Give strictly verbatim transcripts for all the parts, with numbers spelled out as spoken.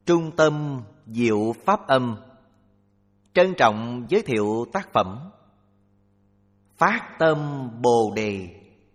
Trung tâm Diệu Pháp Âm trân trọng giới thiệu tác phẩm Phát Tâm Bồ Đề.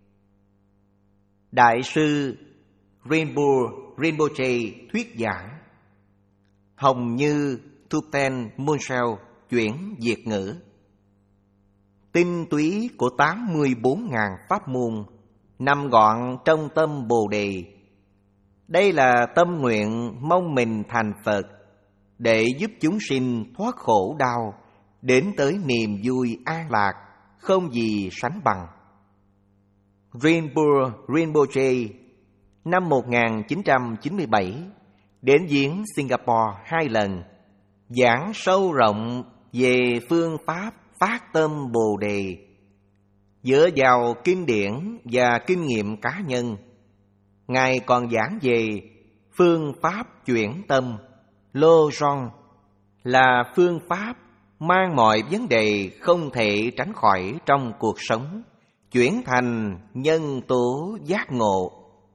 Đại sư Rinpoche Rinpoche thuyết giảng. Hồng Như Thupten Munsel chuyển Việt ngữ. Tinh túy của tám mươi bốn nghìn pháp môn nằm gọn trong tâm Bồ Đề. Đây là tâm nguyện mong mình thành Phật, để giúp chúng sinh thoát khổ đau, đến tới niềm vui an lạc, không gì sánh bằng. Rinpoche Rinpoche năm một nghìn chín trăm chín mươi bảy đến viếng Singapore hai lần, giảng sâu rộng về phương pháp phát tâm Bồ Đề, dựa vào kinh điển và kinh nghiệm cá nhân. Ngài còn giảng về phương pháp chuyển tâm, Lô Rong, là phương pháp mang mọi vấn đề không thể tránh khỏi trong cuộc sống, chuyển thành nhân tố giác ngộ.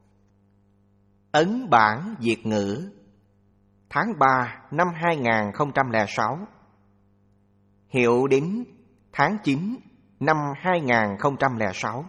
Ấn bản Việt ngữ tháng ba năm hai nghìn không trăm lẻ sáu, hiệu đính tháng chín năm hai nghìn không trăm lẻ sáu.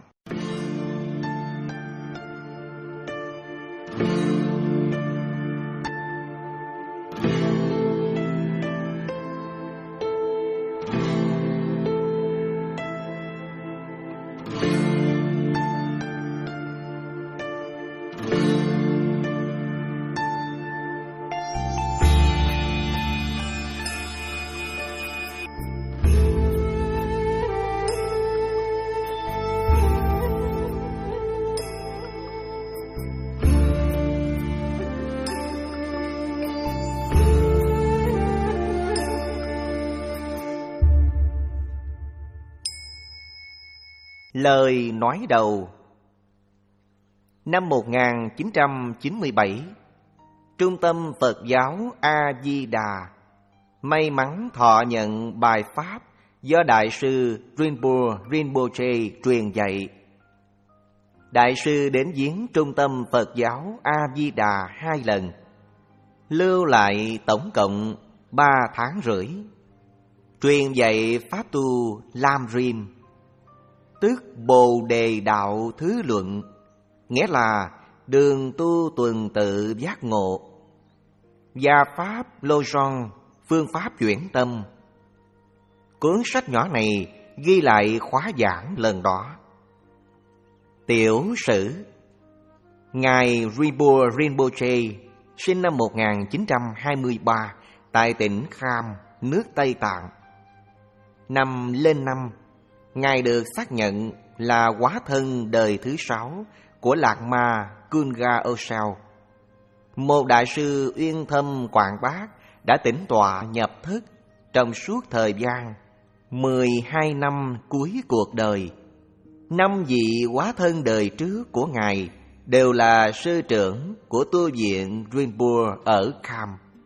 Lời nói đầu. Năm một nghìn chín trăm chín mươi bảy, Trung tâm Phật giáo A-di-đà may mắn thọ nhận bài pháp do Đại sư Rinpoche Rinpoche truyền dạy. Đại sư đến viếng Trung tâm Phật giáo A-di-đà hai lần, lưu lại tổng cộng ba tháng rưỡi, truyền dạy pháp tu Lam Rim, tức Bồ Đề Đạo Thứ Luận, nghĩa là đường tu tuần tự giác ngộ, và pháp Lô Rong, phương pháp chuyển tâm. Cuốn sách nhỏ này ghi lại khóa giảng lần đó. Tiểu sử. Ngài Rinpoche Rinpoche sinh năm một nghìn chín trăm hai mươi ba tại tỉnh Kham, nước Tây Tạng. Năm lên năm, Ngài được xác nhận là hóa thân đời thứ sáu của Lạc Ma Kunga Osel, một đại sư uyên thâm quảng bác đã tĩnh tọa nhập thức trong suốt thời gian mười hai năm cuối cuộc đời. Năm vị hóa thân đời trước của Ngài đều là sư trưởng của tu viện Rinpoche ở Kham.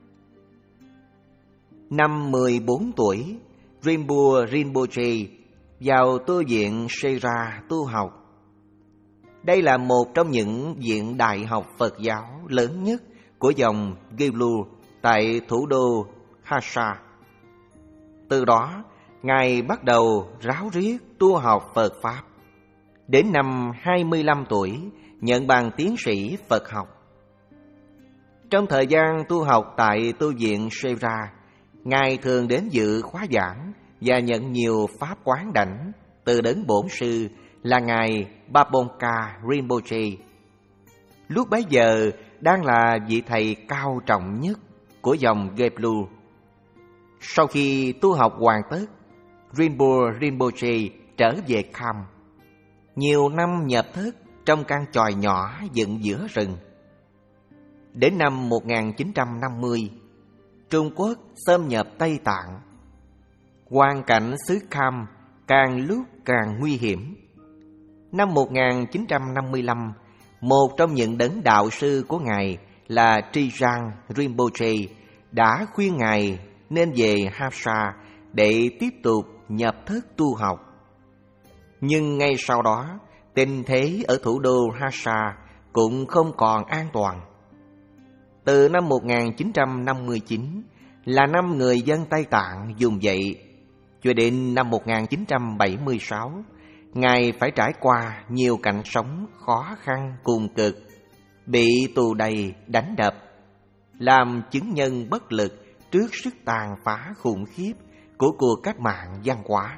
Năm mười bốn tuổi, Rinpoche Rinpoche vào tu viện Sera tu học. Đây là một trong những viện đại học Phật giáo lớn nhất của dòng Gelu tại thủ đô Lhasa. Từ đó, Ngài bắt đầu ráo riết tu học Phật Pháp. Đến năm hai mươi lăm tuổi, nhận bằng tiến sĩ Phật học. Trong thời gian tu học tại tu viện Sera, Ngài thường đến dự khóa giảng và nhận nhiều pháp quán đảnh từ đấng bổn sư là Ngài Babonka Rinpoche. Lúc bấy giờ đang là vị thầy cao trọng nhất của dòng Gelu. Sau khi tu học hoàn tất, Rinpoche Rinpoche trở về Kham. Nhiều năm nhập thức trong căn chòi nhỏ dựng giữa rừng. Đến năm một nghìn chín trăm năm mươi, Trung Quốc xâm nhập Tây Tạng. Hoàn cảnh xứ Kham càng lúc càng nguy hiểm. Năm một nghìn chín trăm năm mươi lăm, một trong những đấng đạo sư của Ngài là Trijang Rinpoche đã khuyên Ngài nên về Lhasa để tiếp tục nhập thức tu học. Nhưng ngay sau đó, tình thế ở thủ đô Lhasa cũng không còn an toàn. Từ năm một nghìn chín trăm năm mươi chín là năm người dân Tây Tạng dùng dậy, cho đến năm một nghìn chín trăm bảy mươi sáu, Ngài phải trải qua nhiều cảnh sống khó khăn cùng cực, bị tù đày đánh đập, làm chứng nhân bất lực trước sức tàn phá khủng khiếp của cuộc cách mạng văn hóa.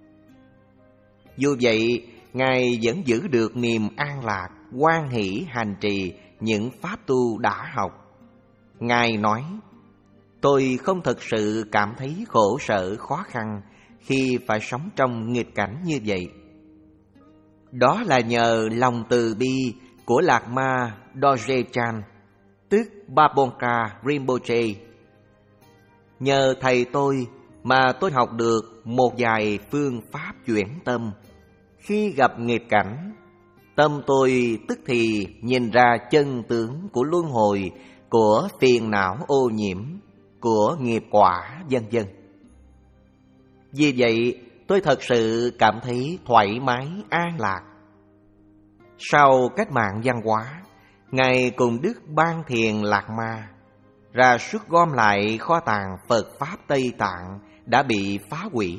Dù vậy, Ngài vẫn giữ được niềm an lạc, hoan hỷ hành trì những pháp tu đã học. Ngài nói: tôi không thực sự cảm thấy khổ sở khó khăn khi phải sống trong nghịch cảnh như vậy. Đó là nhờ lòng từ bi của Lạc Ma Dorje Chan, tức Babongka Rinpoche. Nhờ thầy tôi mà tôi học được một vài phương pháp chuyển tâm. Khi gặp nghịch cảnh, tâm tôi tức thì nhìn ra chân tướng của luân hồi, của phiền não ô nhiễm, của nghiệp quả, vân vân. Vì vậy, tôi thật sự cảm thấy thoải mái, an lạc. Sau cách mạng văn hóa, Ngài cùng Đức Ban Thiền Lạc Ma ra sức gom lại kho tàng Phật Pháp Tây Tạng đã bị phá hủy.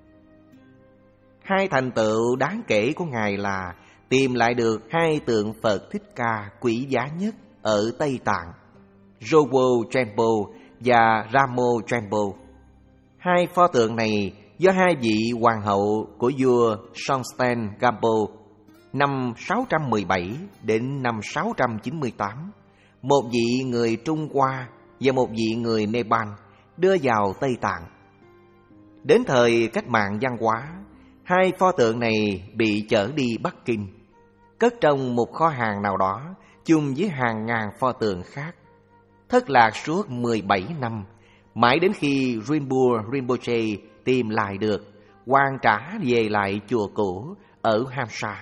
Hai thành tựu đáng kể của Ngài là tìm lại được hai tượng Phật Thích Ca quý giá nhất ở Tây Tạng, Jowo Trempo và Ramo Trempo. Hai pho tượng này do hai vị hoàng hậu của vua Songtsen Gampo năm sáu trăm mười bảy đến năm sáu trăm chín mươi tám, một vị người Trung Hoa và một vị người Nepal đưa vào Tây Tạng. Đến thời cách mạng văn hóa, hai pho tượng này bị chở đi Bắc Kinh, cất trong một kho hàng nào đó chung với hàng ngàn pho tượng khác, thất lạc suốt mười bảy năm, mãi đến khi Rinpoche Rinpoche tìm lại được, hoàn trả về lại chùa cũ ở Hamsa.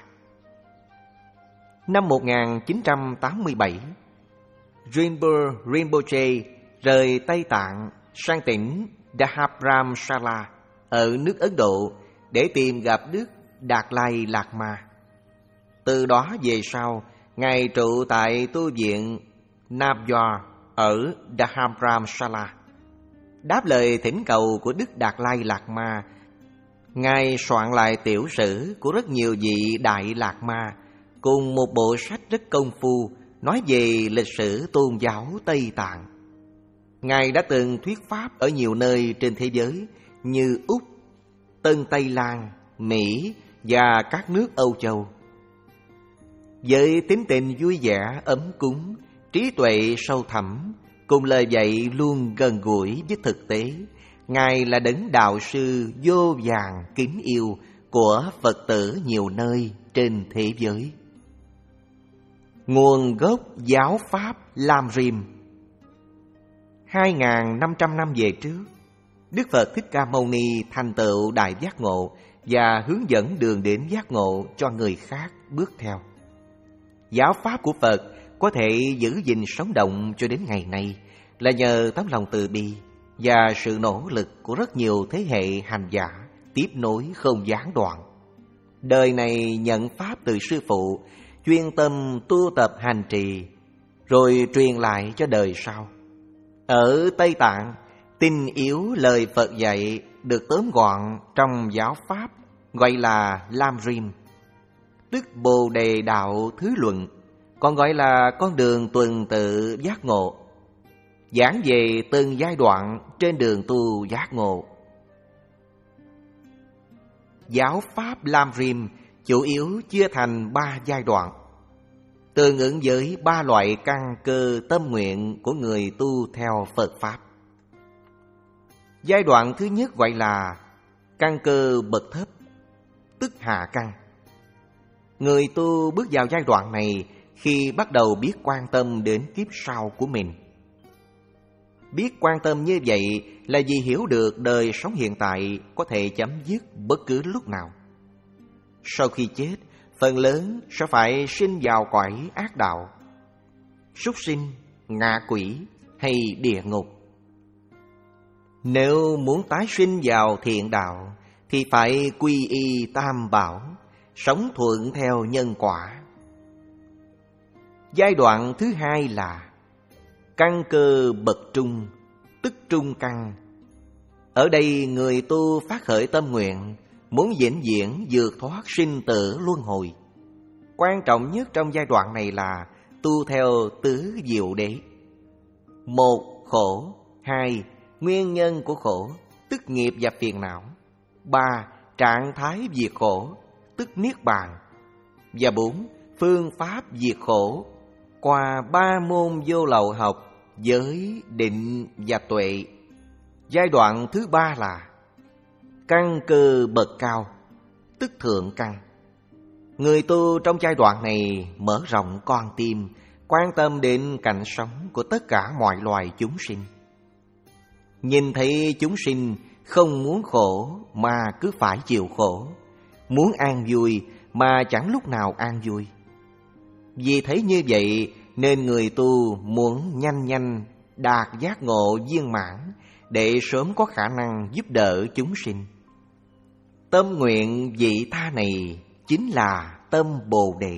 Năm một nghìn chín trăm tám mươi bảy, Rinpoche Rinpoche rời Tây Tạng sang tỉnh Dharamsala ở nước Ấn Độ để tìm gặp Đức Đạt Lai Lạt Ma. Từ đó về sau, Ngài trụ tại tu viện Navjot ở Dharamsala. Đáp lời thỉnh cầu của Đức Đạt Lai Lạt Ma, Ngài soạn lại tiểu sử của rất nhiều vị Đại Lạt Ma cùng một bộ sách rất công phu nói về lịch sử tôn giáo Tây Tạng. Ngài đã từng thuyết pháp ở nhiều nơi trên thế giới như Úc, Tân Tây Lan, Mỹ và các nước Âu Châu. Với tính tình vui vẻ, ấm cúng, trí tuệ sâu thẳm, cùng lời dạy luôn gần gũi với thực tế, Ngài là đấng đạo sư vô vàn kính yêu của Phật tử nhiều nơi trên thế giới. Nguồn gốc giáo pháp Lam Rim. Hai nghìn năm trăm năm về trước, Đức Phật Thích Ca Mâu Ni thành tựu đại giác ngộ và hướng dẫn đường đến giác ngộ cho người khác bước theo. Giáo pháp của Phật có thể giữ gìn sống động cho đến ngày nay là nhờ tấm lòng từ bi và sự nỗ lực của rất nhiều thế hệ hành giả tiếp nối không gián đoạn. Đời này nhận pháp từ sư phụ, chuyên tâm tu tập hành trì, rồi truyền lại cho đời sau. Ở Tây Tạng, tinh yếu lời Phật dạy được tóm gọn trong giáo pháp gọi là Lam Rim, tức Bồ Đề Đạo Thứ Luận, còn gọi là con đường tuần tự giác ngộ, giảng về từng giai đoạn trên đường tu giác ngộ. Giáo pháp Lam Rim chủ yếu chia thành ba giai đoạn, tương ứng với ba loại căn cơ tâm nguyện của người tu theo Phật Pháp. Giai đoạn thứ nhất gọi là căn cơ bậc thấp, tức hạ căn. Người tu bước vào giai đoạn này khi bắt đầu biết quan tâm đến kiếp sau của mình. Biết quan tâm như vậy là vì hiểu được đời sống hiện tại có thể chấm dứt bất cứ lúc nào. Sau khi chết, phần lớn sẽ phải sinh vào cõi ác đạo, súc sinh, ngạ quỷ hay địa ngục. Nếu muốn tái sinh vào thiện đạo thì phải quy y tam bảo, sống thuận theo nhân quả. Giai đoạn thứ hai là Căn cơ bậc trung, tức trung căn. Ở đây người tu phát khởi tâm nguyện, muốn vĩnh viễn vượt thoát sinh tử luân hồi. Quan trọng nhất trong giai đoạn này là tu theo tứ diệu đế. Một, khổ. Hai, nguyên nhân của khổ, tức nghiệp và phiền não. Ba, trạng thái diệt khổ, tức niết bàn. Và bốn, phương pháp diệt khổ qua ba môn vô lậu học: giới, định và tuệ. Giai đoạn thứ ba là căn cơ bậc cao, tức thượng căn. Người tu trong giai đoạn này mở rộng con tim, quan tâm đến cảnh sống của tất cả mọi loài chúng sinh. Nhìn thấy chúng sinh không muốn khổ mà cứ phải chịu khổ, muốn an vui mà chẳng lúc nào an vui. Vì thấy như vậy nên người tu muốn nhanh nhanh đạt giác ngộ viên mãn để sớm có khả năng giúp đỡ chúng sinh. Tâm nguyện vị tha này chính là tâm Bồ Đề.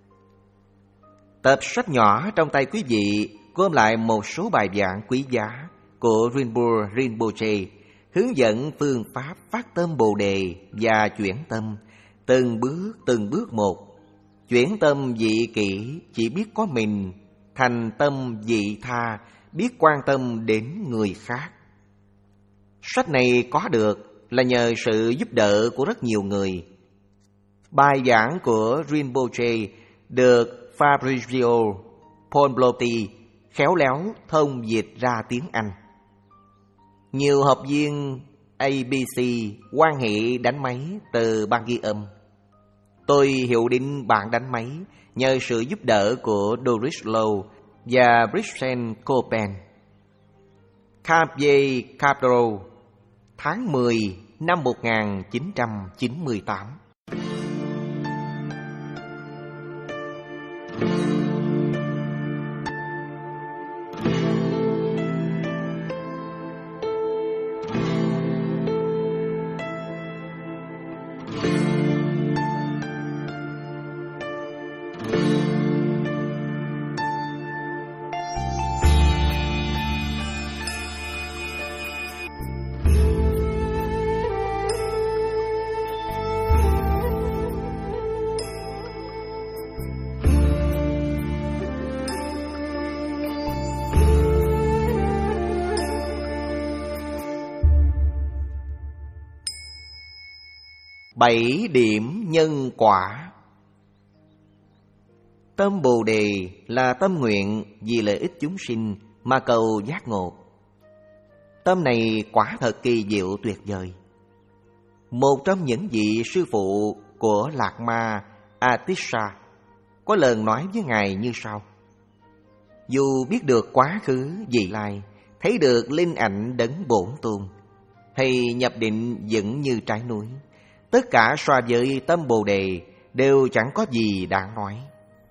Tập sách nhỏ trong tay quý vị gom lại một số bài giảng quý giá của Rinpoche Rinpoche, hướng dẫn phương pháp phát tâm Bồ Đề và chuyển tâm, từng bước từng bước một. Chuyển tâm vị kỷ chỉ biết có mình, thành tâm vị tha biết quan tâm đến người khác. Sách này có được là nhờ sự giúp đỡ của rất nhiều người. Bài giảng của Rinpoche được Fabrizio Ponblotti khéo léo thông dịch ra tiếng Anh. Nhiều học viên a bê xê quan hệ đánh máy từ ban ghi âm. Tôi hiệu định bạn đánh máy nhờ sự giúp đỡ của Doris Lowe và Brisbane Copen. Javier Castro, tháng mười năm một nghìn chín trăm chín mươi tám. Bảy điểm nhân quả. Tâm Bồ Đề là tâm nguyện vì lợi ích chúng sinh mà cầu giác ngộ. Tâm này quả thật kỳ diệu tuyệt vời. Một trong những vị sư phụ của Lạc Ma Atisha có lần nói với Ngài như sau: dù biết được quá khứ vị lai, thấy được linh ảnh đấng bổn tôn, hay nhập định vững như trái núi, tất cả so với tâm Bồ Đề đều chẳng có gì đáng nói.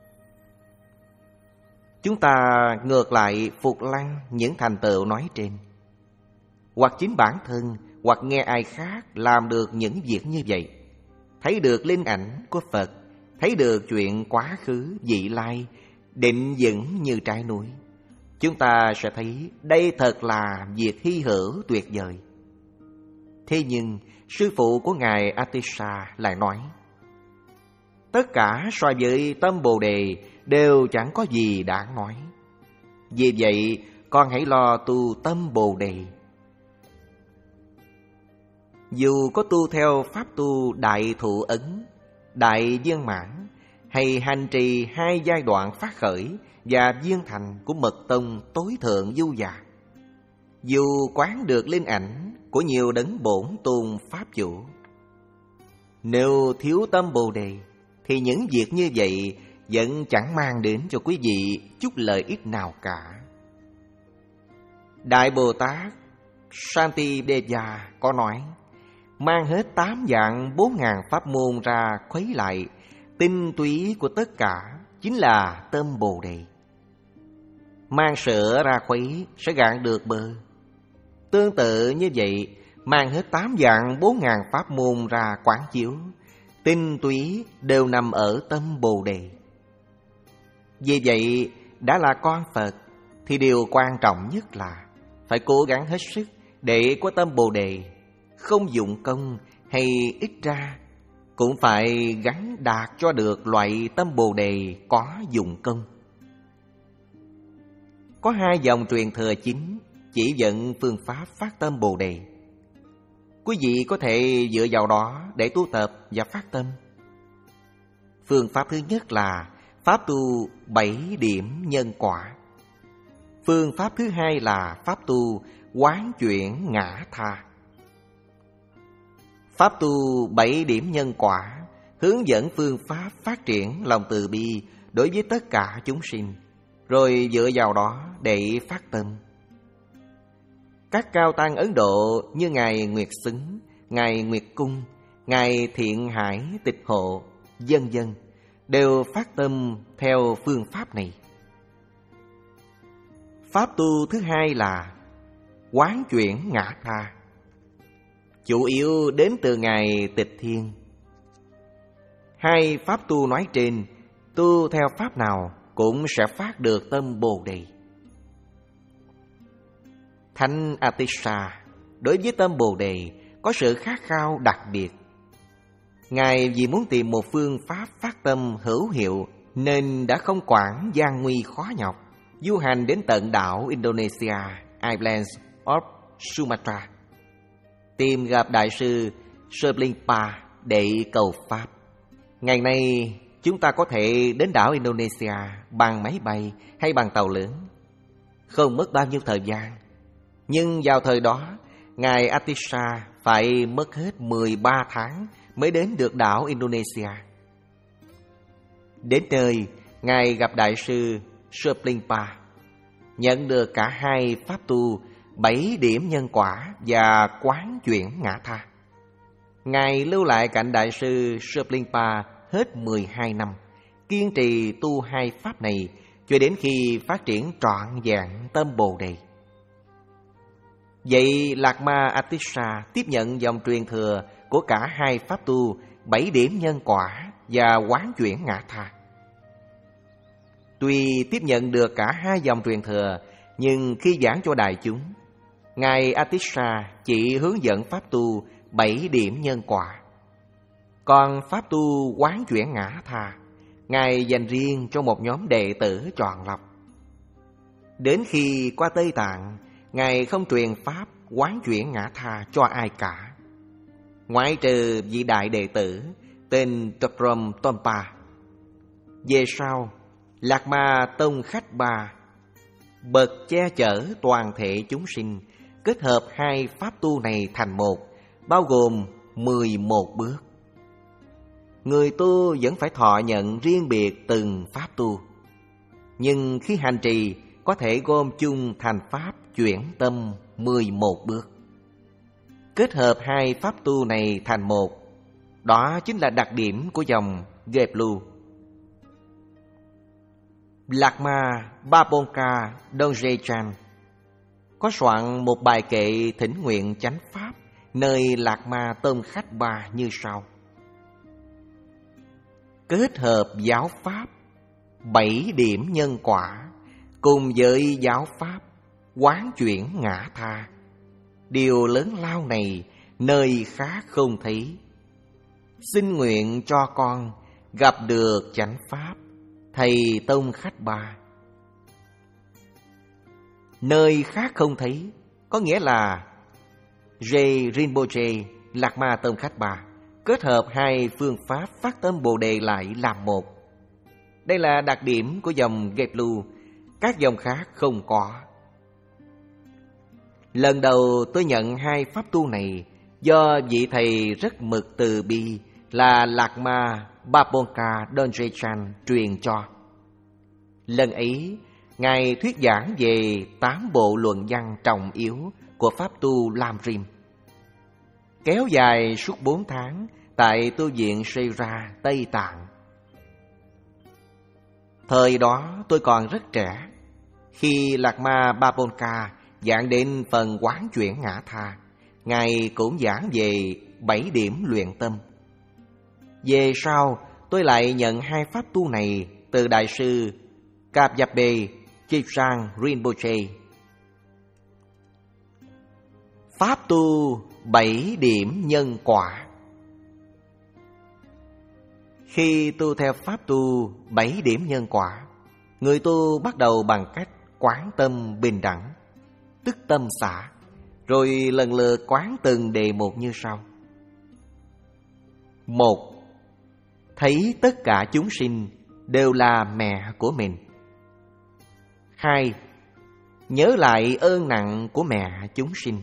Chúng ta ngược lại phục lăng những thành tựu nói trên. Hoặc chính bản thân, hoặc nghe ai khác làm được những việc như vậy, thấy được linh ảnh của Phật, thấy được chuyện quá khứ vị lai, định vững như trái núi, chúng ta sẽ thấy đây thật là việc hy hữu tuyệt vời. Thế nhưng sư phụ của Ngài Atisha lại nói, tất cả so với tâm Bồ Đề đều chẳng có gì đáng nói. Vì vậy con hãy lo tu tâm Bồ Đề. Dù có tu theo pháp tu đại thụ ấn, đại viên mãn, hay hành trì hai giai đoạn phát khởi và viên thành của mật tông tối thượng du già, dù quán được linh ảnh của nhiều đấng bổn tôn pháp chủ, nếu thiếu tâm Bồ Đề thì những việc như vậy vẫn chẳng mang đến cho quý vị chút lợi ích nào cả. Đại Bồ Tát Shantideva có nói, mang hết tám vạn bốn ngàn pháp môn ra khuấy lại, tinh túy của tất cả chính là tâm Bồ Đề. Mang sữa ra khuấy sẽ gạn được bơ. Tương tự như vậy, mang hết tám vạn bốn ngàn pháp môn ra quán chiếu, tinh túy đều nằm ở tâm Bồ Đề. Vì vậy, đã là con Phật thì điều quan trọng nhất là phải cố gắng hết sức để có tâm Bồ Đề, không dụng công hay ít ra cũng phải gắn đạt cho được loại tâm Bồ Đề có dụng công. Có hai dòng truyền thừa chính chỉ dẫn phương pháp phát tâm Bồ Đề. Quý vị có thể dựa vào đó để tu tập và phát tâm. Phương pháp thứ nhất là pháp tu bảy điểm nhân quả. Phương pháp thứ hai là pháp tu quán chuyển ngã tha. Pháp tu bảy điểm nhân quả hướng dẫn phương pháp phát triển lòng từ bi đối với tất cả chúng sinh, rồi dựa vào đó để phát tâm. Các cao tăng Ấn Độ như Ngài Nguyệt Xứng, Ngài Nguyệt Cung, Ngài Thiện Hải Tịch Hộ, vân vân đều phát tâm theo phương pháp này. Pháp tu thứ hai là quán chuyển ngã tha, chủ yếu đến từ Ngài Tịch Thiên. Hai pháp tu nói trên, tu theo pháp nào cũng sẽ phát được tâm Bồ Đề. Thánh Atisha đối với tâm Bồ Đề có sự khát khao đặc biệt. Ngài vì muốn tìm một phương pháp phát tâm hữu hiệu nên đã không quản gian nguy khó nhọc, du hành đến tận đảo Indonesia, Islands of Sumatra, tìm gặp Đại sư Serlingpa để cầu Pháp. Ngày nay chúng ta có thể đến đảo Indonesia bằng máy bay hay bằng tàu lớn, không mất bao nhiêu thời gian. Nhưng vào thời đó, Ngài Atisha phải mất hết mười ba tháng mới đến được đảo Indonesia. Đến nơi, Ngài gặp Đại sư Serlingpa, nhận được cả hai pháp tu bảy điểm nhân quả và quán chuyển ngã tha. Ngài lưu lại cạnh Đại sư Serlingpa hết mười hai năm, kiên trì tu hai pháp này cho đến khi phát triển trọn vẹn tâm Bồ Đề. Vậy Lạc Ma Atisha tiếp nhận dòng truyền thừa của cả hai pháp tu bảy điểm nhân quả và quán chuyển ngã tha. Tuy tiếp nhận được cả hai dòng truyền thừa, nhưng khi giảng cho đại chúng, Ngài Atisha chỉ hướng dẫn pháp tu bảy điểm nhân quả. Còn pháp tu quán chuyển ngã tha, Ngài dành riêng cho một nhóm đệ tử chọn lọc. Đến khi qua Tây Tạng, Ngài không truyền pháp quán chuyển ngã tha cho ai cả, ngoại trừ vị đại đệ tử tên Traprom Tompa. Về sau, Lạc Ma Tông Khách Ba bậc che chở toàn thể chúng sinh, kết hợp hai pháp tu này thành một, bao gồm mười một bước. Người tu vẫn phải thọ nhận riêng biệt từng pháp tu, nhưng khi hành trì có thể gom chung thành pháp chuyển tâm mười một bước. Kết hợp hai pháp tu này thành một, đó chính là đặc điểm của dòng Geblu. Lạc Ma Babonka Dongechan có soạn một bài kệ thỉnh nguyện chánh pháp nơi Lạc Ma Tông Khách Ba như sau: kết hợp giáo pháp bảy điểm nhân quả cùng với giáo pháp quán chuyển ngã tha, điều lớn lao này nơi khác không thấy. Xin nguyện cho con gặp được chánh pháp thầy Tông Khách Ba. Nơi khác không thấy có nghĩa là J. Rinpoche, Lạc Ma Tông Khách Ba kết hợp hai phương pháp phát tâm Bồ Đề lại làm một. Đây là đặc điểm của dòng Geblu, các dòng khác không có. Lần đầu tôi nhận hai pháp tu này do vị thầy rất mực từ bi là Lạc Ma Babonka Dongechan truyền cho. Lần ấy, Ngài thuyết giảng về tám bộ luận văn trọng yếu của pháp tu Lam Rim, kéo dài suốt bốn tháng tại tu viện Sera, Tây Tạng. Thời đó tôi còn rất trẻ. Khi Lạc Ma Babonka giảng đến phần quán chuyển ngã tha, Ngài cũng giảng về bảy điểm luyện tâm. Về sau, tôi lại nhận hai pháp tu này từ Đại sư Kapyabe Gesang Rinpoche. Pháp tu bảy điểm nhân quả. Khi tu theo pháp tu bảy điểm nhân quả, người tu bắt đầu bằng cách quán tâm bình đẳng, tức tâm xả, rồi lần lượt quán từng đề một như sau. Một, thấy tất cả chúng sinh đều là mẹ của mình. Hai, nhớ lại ơn nặng của mẹ chúng sinh.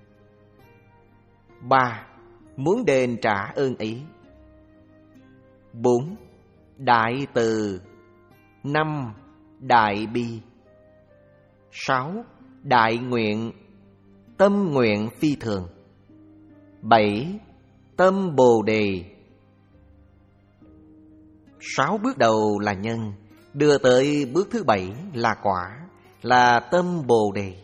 Ba, muốn đền trả ơn ấy. Bốn, đại từ. Năm, đại bi. Sáu, đại nguyện, tâm nguyện phi thường. Bảy, tâm bồ đề. Sáu bước đầu là nhân, đưa tới bước thứ bảy là quả, là tâm bồ đề.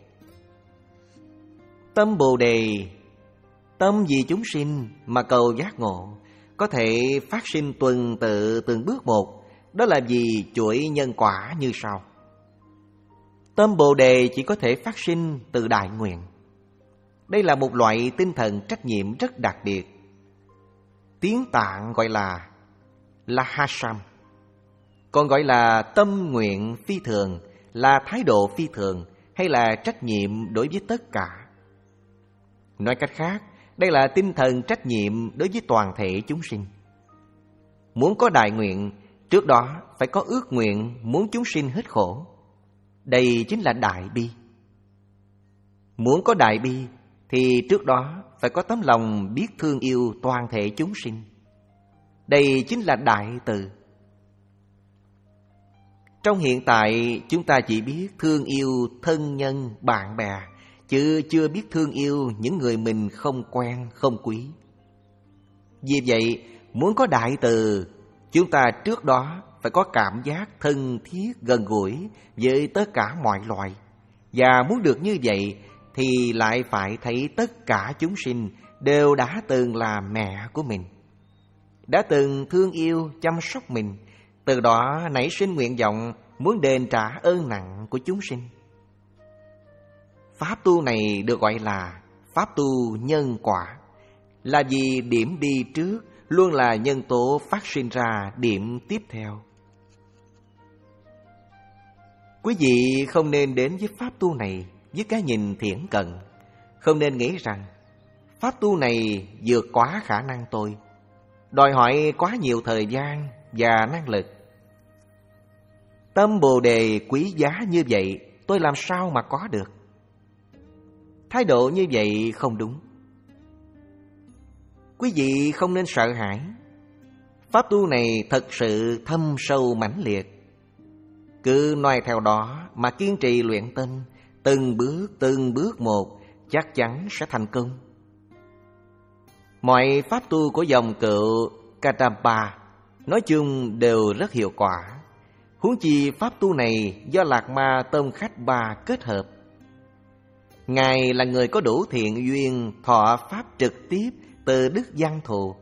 Tâm bồ đề, tâm vì chúng sinh mà cầu giác ngộ, có thể phát sinh tuần tự từng bước một, đó là vì chuỗi nhân quả như sau. Tâm bồ đề chỉ có thể phát sinh từ đại nguyện. Đây là một loại tinh thần trách nhiệm rất đặc biệt. Tiếng Tạng gọi là Lahasam, còn gọi là tâm nguyện phi thường, là thái độ phi thường hay là trách nhiệm đối với tất cả. Nói cách khác, đây là tinh thần trách nhiệm đối với toàn thể chúng sinh. Muốn có đại nguyện, trước đó phải có ước nguyện muốn chúng sinh hết khổ. Đây chính là đại bi. Muốn có đại bi thì trước đó phải có tấm lòng biết thương yêu toàn thể chúng sinh. Đây chính là đại từ. Trong hiện tại, chúng ta chỉ biết thương yêu thân nhân, bạn bè, chứ chưa biết thương yêu những người mình không quen, không quý. Vì vậy, muốn có đại từ, chúng ta trước đó phải có cảm giác thân thiết, gần gũi với tất cả mọi loài. Và muốn được như vậy thì lại phải thấy tất cả chúng sinh đều đã từng là mẹ của mình, đã từng thương yêu, chăm sóc mình, từ đó nảy sinh nguyện vọng muốn đền trả ơn nặng của chúng sinh. Pháp tu này được gọi là pháp tu nhân quả, là vì điểm đi trước luôn là nhân tố phát sinh ra điểm tiếp theo. Quý vị không nên đến với pháp tu này với cái nhìn thiển cận, không nên nghĩ rằng pháp tu này vượt quá khả năng tôi, đòi hỏi quá nhiều thời gian và năng lực. Tâm bồ đề quý giá như vậy, tôi làm sao mà có được? Thái độ như vậy không đúng. Quý vị không nên sợ hãi. Pháp tu này thật sự thâm sâu mãnh liệt. Cứ nói theo đó mà kiên trì luyện tâm, từng bước từng bước một, chắc chắn sẽ thành công. Mọi pháp tu của dòng cựu Kadampa nói chung đều rất hiệu quả. Huống chi pháp tu này do Lạc Ma Tông Khách Ba kết hợp. Ngài là người có đủ thiện duyên thọ pháp trực tiếp từ Đức Văn Thù.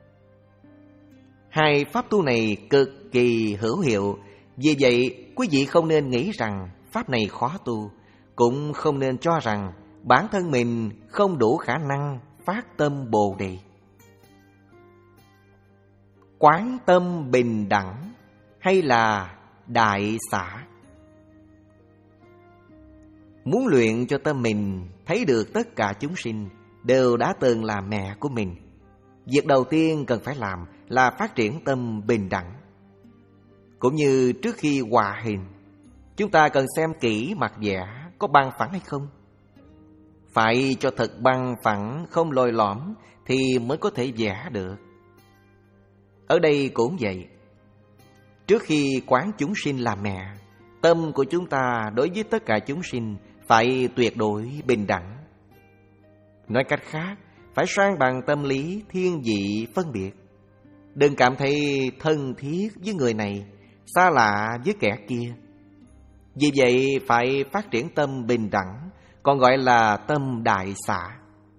Hai pháp tu này cực kỳ hữu hiệu. Vì vậy, quý vị không nên nghĩ rằng pháp này khó tu, cũng không nên cho rằng bản thân mình không đủ khả năng phát tâm bồ đề. Quán tâm bình đẳng hay là đại xả. Muốn luyện cho tâm mình thấy được tất cả chúng sinh đều đã từng là mẹ của mình, việc đầu tiên cần phải làm là phát triển tâm bình đẳng. Cũng như trước khi hòa hình, chúng ta cần xem kỹ mặt vẽ có bằng phẳng hay không. Phải cho thật bằng phẳng, không lồi lõm thì mới có thể vẽ được. Ở đây cũng vậy. Trước khi quán chúng sinh là mẹ, tâm của chúng ta đối với tất cả chúng sinh phải tuyệt đối bình đẳng. Nói cách khác, phải sang bằng tâm lý thiên vị phân biệt. Đừng cảm thấy thân thiết với người này, xa lạ với kẻ kia. Vì vậy phải phát triển tâm bình đẳng, còn gọi là tâm đại xả.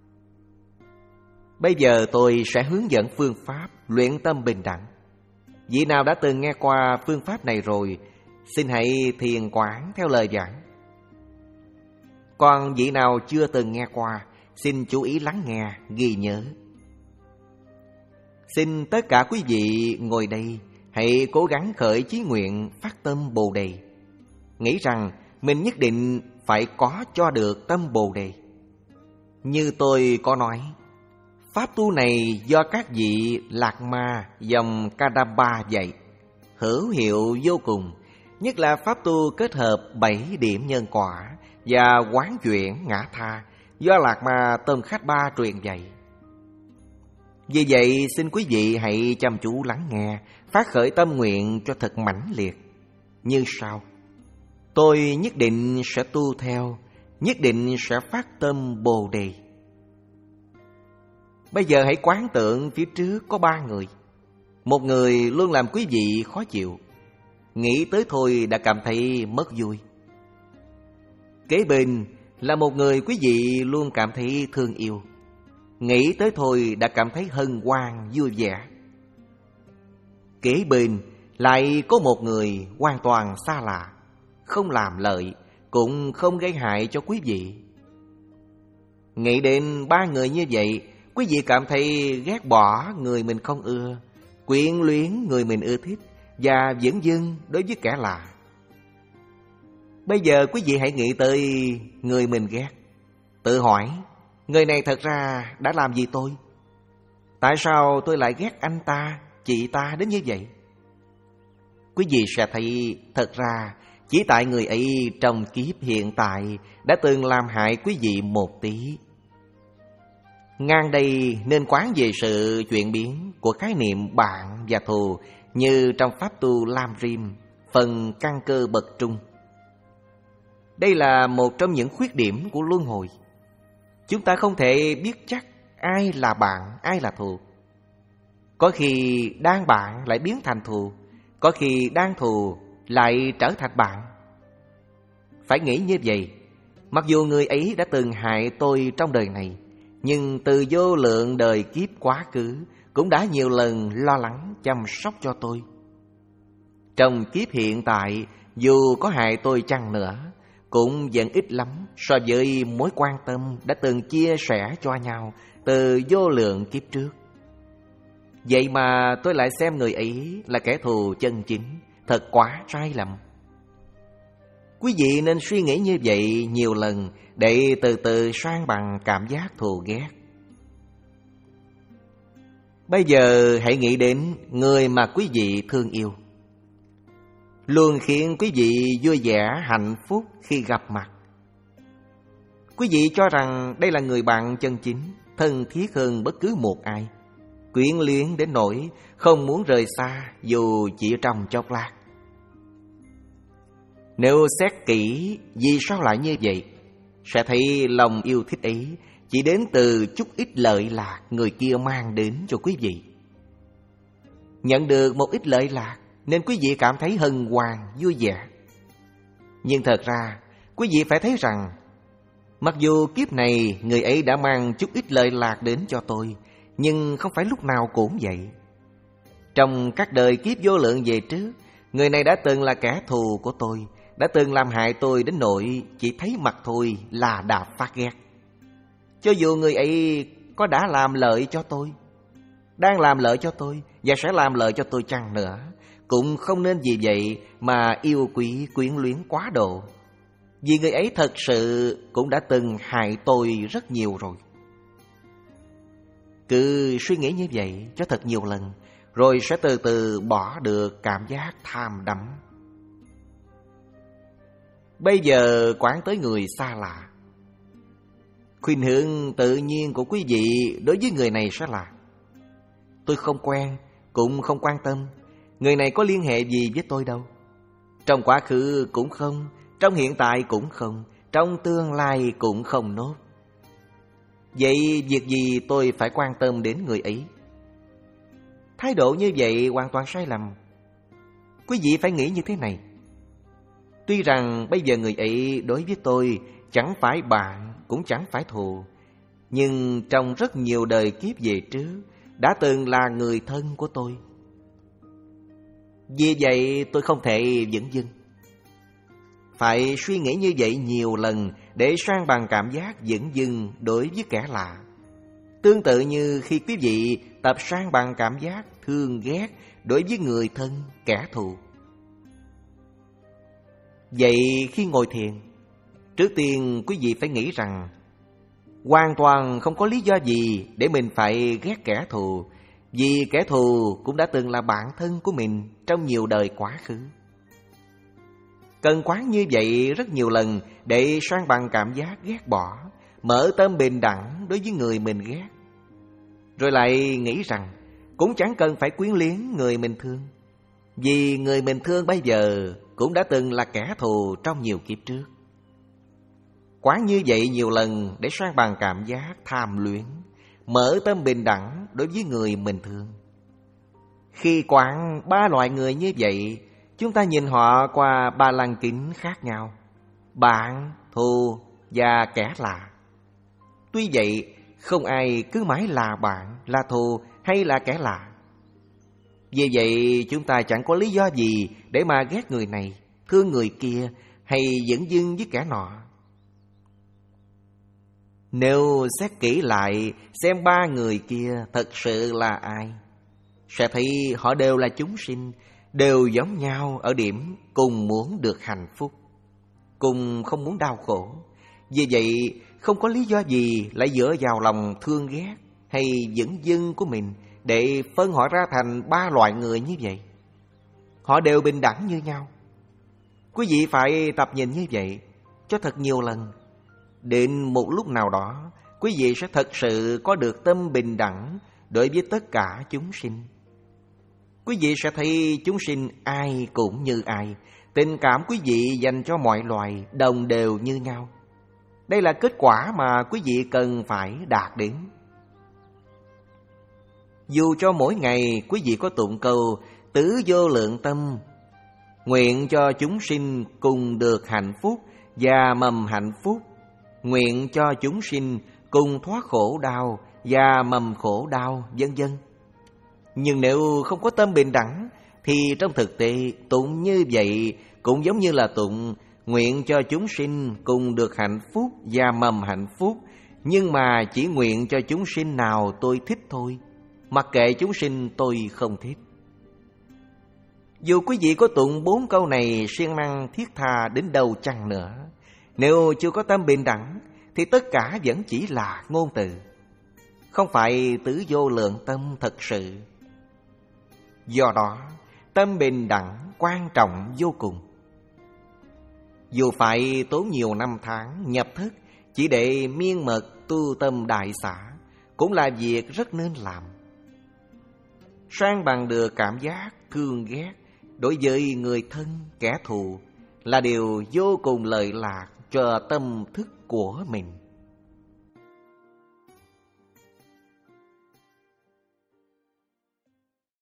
Bây giờ tôi sẽ hướng dẫn phương pháp luyện tâm bình đẳng. Vị nào đã từng nghe qua phương pháp này rồi xin hãy thiền quán theo lời giảng. Còn vị nào chưa từng nghe qua, xin chú ý lắng nghe, ghi nhớ. Xin tất cả quý vị ngồi đây hãy cố gắng khởi chí nguyện phát tâm Bồ Đề, nghĩ rằng mình nhất định phải có cho được tâm Bồ Đề. Như tôi có nói, pháp tu này do các vị Lạc Ma dòng Kadamba dạy, hữu hiệu vô cùng, nhất là pháp tu kết hợp bảy điểm nhân quả và quán chuyển ngã tha do Lạc Ma Tôm Khách Ba truyền dạy. Vì vậy xin quý vị hãy chăm chú lắng nghe, phát khởi tâm nguyện cho thật mãnh liệt. Như sau: tôi nhất định sẽ tu theo, nhất định sẽ phát tâm Bồ Đề. Bây giờ hãy quán tưởng phía trước có ba người. Một người luôn làm quý vị khó chịu, nghĩ tới thôi đã cảm thấy mất vui. Kế bên là một người quý vị luôn cảm thấy thương yêu, nghĩ tới thôi đã cảm thấy hân hoan vui vẻ. Kế bên lại có một người hoàn toàn xa lạ, không làm lợi, cũng không gây hại cho quý vị. Nghĩ đến ba người như vậy, quý vị cảm thấy ghét bỏ người mình không ưa, quyến luyến người mình ưa thích, và dửng dưng đối với kẻ lạ. Bây giờ quý vị hãy nghĩ tới người mình ghét, tự hỏi, người này thật ra đã làm gì tôi? Tại sao tôi lại ghét anh ta, chị ta đến như vậy? Quý vị sẽ thấy thật ra chỉ tại người ấy trong kiếp hiện tại đã từng làm hại quý vị một tí. Ngang đây nên quán về sự chuyển biến của khái niệm bạn và thù, như trong pháp tu Lam Rim, phần căn cơ bậc trung. Đây là một trong những khuyết điểm của luân hồi. Chúng ta không thể biết chắc ai là bạn, ai là thù. Có khi đang bạn lại biến thành thù, có khi đang thù lại trở thành bạn. Phải nghĩ như vậy, mặc dù người ấy đã từng hại tôi trong đời này, nhưng từ vô lượng đời kiếp quá khứ cũng đã nhiều lần lo lắng chăm sóc cho tôi. Trong kiếp hiện tại, dù có hại tôi chăng nữa, cũng vẫn ít lắm so với mối quan tâm đã từng chia sẻ cho nhau từ vô lượng kiếp trước. Vậy mà tôi lại xem người ấy là kẻ thù chân chính, thật quá sai lầm. Quý vị nên suy nghĩ như vậy nhiều lần để từ từ san bằng cảm giác thù ghét. Bây giờ hãy nghĩ đến người mà quý vị thương yêu, luôn khiến quý vị vui vẻ hạnh phúc khi gặp mặt. Quý vị cho rằng đây là người bạn chân chính, thân thiết hơn bất cứ một ai, quyến luyến đến nỗi không muốn rời xa dù chỉ trong chốc lát. Nếu xét kỹ vì sao lại như vậy, sẽ thấy lòng yêu thích ấy chỉ đến từ chút ít lợi lạc người kia mang đến cho quý vị. Nhận được một ít lợi lạc nên quý vị cảm thấy hân hoan vui vẻ. Nhưng thật ra quý vị phải thấy rằng, mặc dù kiếp này người ấy đã mang chút ít lợi lạc đến cho tôi, nhưng không phải lúc nào cũng vậy. Trong các đời kiếp vô lượng về trước, người này đã từng là kẻ thù của tôi, đã từng làm hại tôi đến nỗi chỉ thấy mặt thôi là đã phát ghét. Cho dù người ấy có đã làm lợi cho tôi, đang làm lợi cho tôi và sẽ làm lợi cho tôi chăng nữa, cũng không nên vì vậy mà yêu quý quyến luyến quá độ. Vì người ấy thật sự cũng đã từng hại tôi rất nhiều rồi. Cứ suy nghĩ như vậy cho thật nhiều lần, rồi sẽ từ từ bỏ được cảm giác tham đắm. Bây giờ quán tới người xa lạ. Khuynh hướng tự nhiên của quý vị đối với người này sẽ là: tôi không quen, cũng không quan tâm. Người này có liên hệ gì với tôi đâu. Trong quá khứ cũng không, trong hiện tại cũng không, trong tương lai cũng không nốt. Vậy việc gì tôi phải quan tâm đến người ấy? Thái độ như vậy hoàn toàn sai lầm. Quý vị phải nghĩ như thế này: tuy rằng bây giờ người ấy đối với tôi chẳng phải bạn, cũng chẳng phải thù, nhưng trong rất nhiều đời kiếp về trước đã từng là người thân của tôi. Vì vậy tôi không thể dửng dưng, Phải suy nghĩ như vậy nhiều lần để san bằng cảm giác dửng dưng đối với kẻ lạ. Tương tự như khi quý vị tập san bằng cảm giác thương ghét đối với người thân, kẻ thù. Vậy khi ngồi thiền, trước tiên quý vị phải nghĩ rằng hoàn toàn không có lý do gì để mình phải ghét kẻ thù, vì kẻ thù cũng đã từng là bạn thân của mình trong nhiều đời quá khứ. Cần quán như vậy rất nhiều lần để san bằng cảm giác ghét bỏ, mở tâm bình đẳng đối với người mình ghét. Rồi lại nghĩ rằng cũng chẳng cần phải quyến luyến người mình thương, vì người mình thương bây giờ cũng đã từng là kẻ thù trong nhiều kiếp trước. Quán như vậy nhiều lần để san bằng cảm giác tham luyến, mở tâm bình đẳng đối với người mình thương. Khi quán ba loại người như vậy, chúng ta nhìn họ qua ba lăng kính khác nhau: bạn, thù và kẻ lạ. Tuy vậy, không ai cứ mãi là bạn, là thù hay là kẻ lạ. Vì vậy, chúng ta chẳng có lý do gì để mà ghét người này, thương người kia hay dửng dưng với kẻ nọ. Nếu xét kỹ lại xem ba người kia thật sự là ai, sẽ thấy họ đều là chúng sinh, đều giống nhau ở điểm cùng muốn được hạnh phúc, cùng không muốn đau khổ. Vì vậy, không có lý do gì lại dựa vào lòng thương ghét hay dửng dưng của mình để phân họ ra thành ba loại người như vậy. Họ đều bình đẳng như nhau. Quý vị phải tập nhìn như vậy cho thật nhiều lần. Đến một lúc nào đó, quý vị sẽ thật sự có được tâm bình đẳng đối với tất cả chúng sinh. Quý vị sẽ thấy chúng sinh ai cũng như ai, tình cảm quý vị dành cho mọi loài đồng đều như nhau. Đây là kết quả mà quý vị cần phải đạt đến. Dù cho mỗi ngày quý vị có tụng câu tứ vô lượng tâm, nguyện cho chúng sinh cùng được hạnh phúc và mầm hạnh phúc, nguyện cho chúng sinh cùng thoát khổ đau và mầm khổ đau, vân vân. Nhưng nếu không có tâm bình đẳng thì trong thực tế tụng như vậy cũng giống như là tụng nguyện cho chúng sinh cùng được hạnh phúc và mầm hạnh phúc, nhưng mà chỉ nguyện cho chúng sinh nào tôi thích thôi, mặc kệ chúng sinh tôi không thích. Dù quý vị có tụng bốn câu này siêng năng thiết tha đến đâu chăng nữa, nếu chưa có tâm bình đẳng thì tất cả vẫn chỉ là ngôn từ, không phải tứ vô lượng tâm thật sự. Do đó, tâm bình đẳng quan trọng vô cùng. Dù phải tốn nhiều năm tháng nhập thức chỉ để miên mật tu tâm đại xả, cũng là việc rất nên làm. San bằng được cảm giác thương ghét đối với người thân, kẻ thù là điều vô cùng lợi lạc cho tâm thức của mình.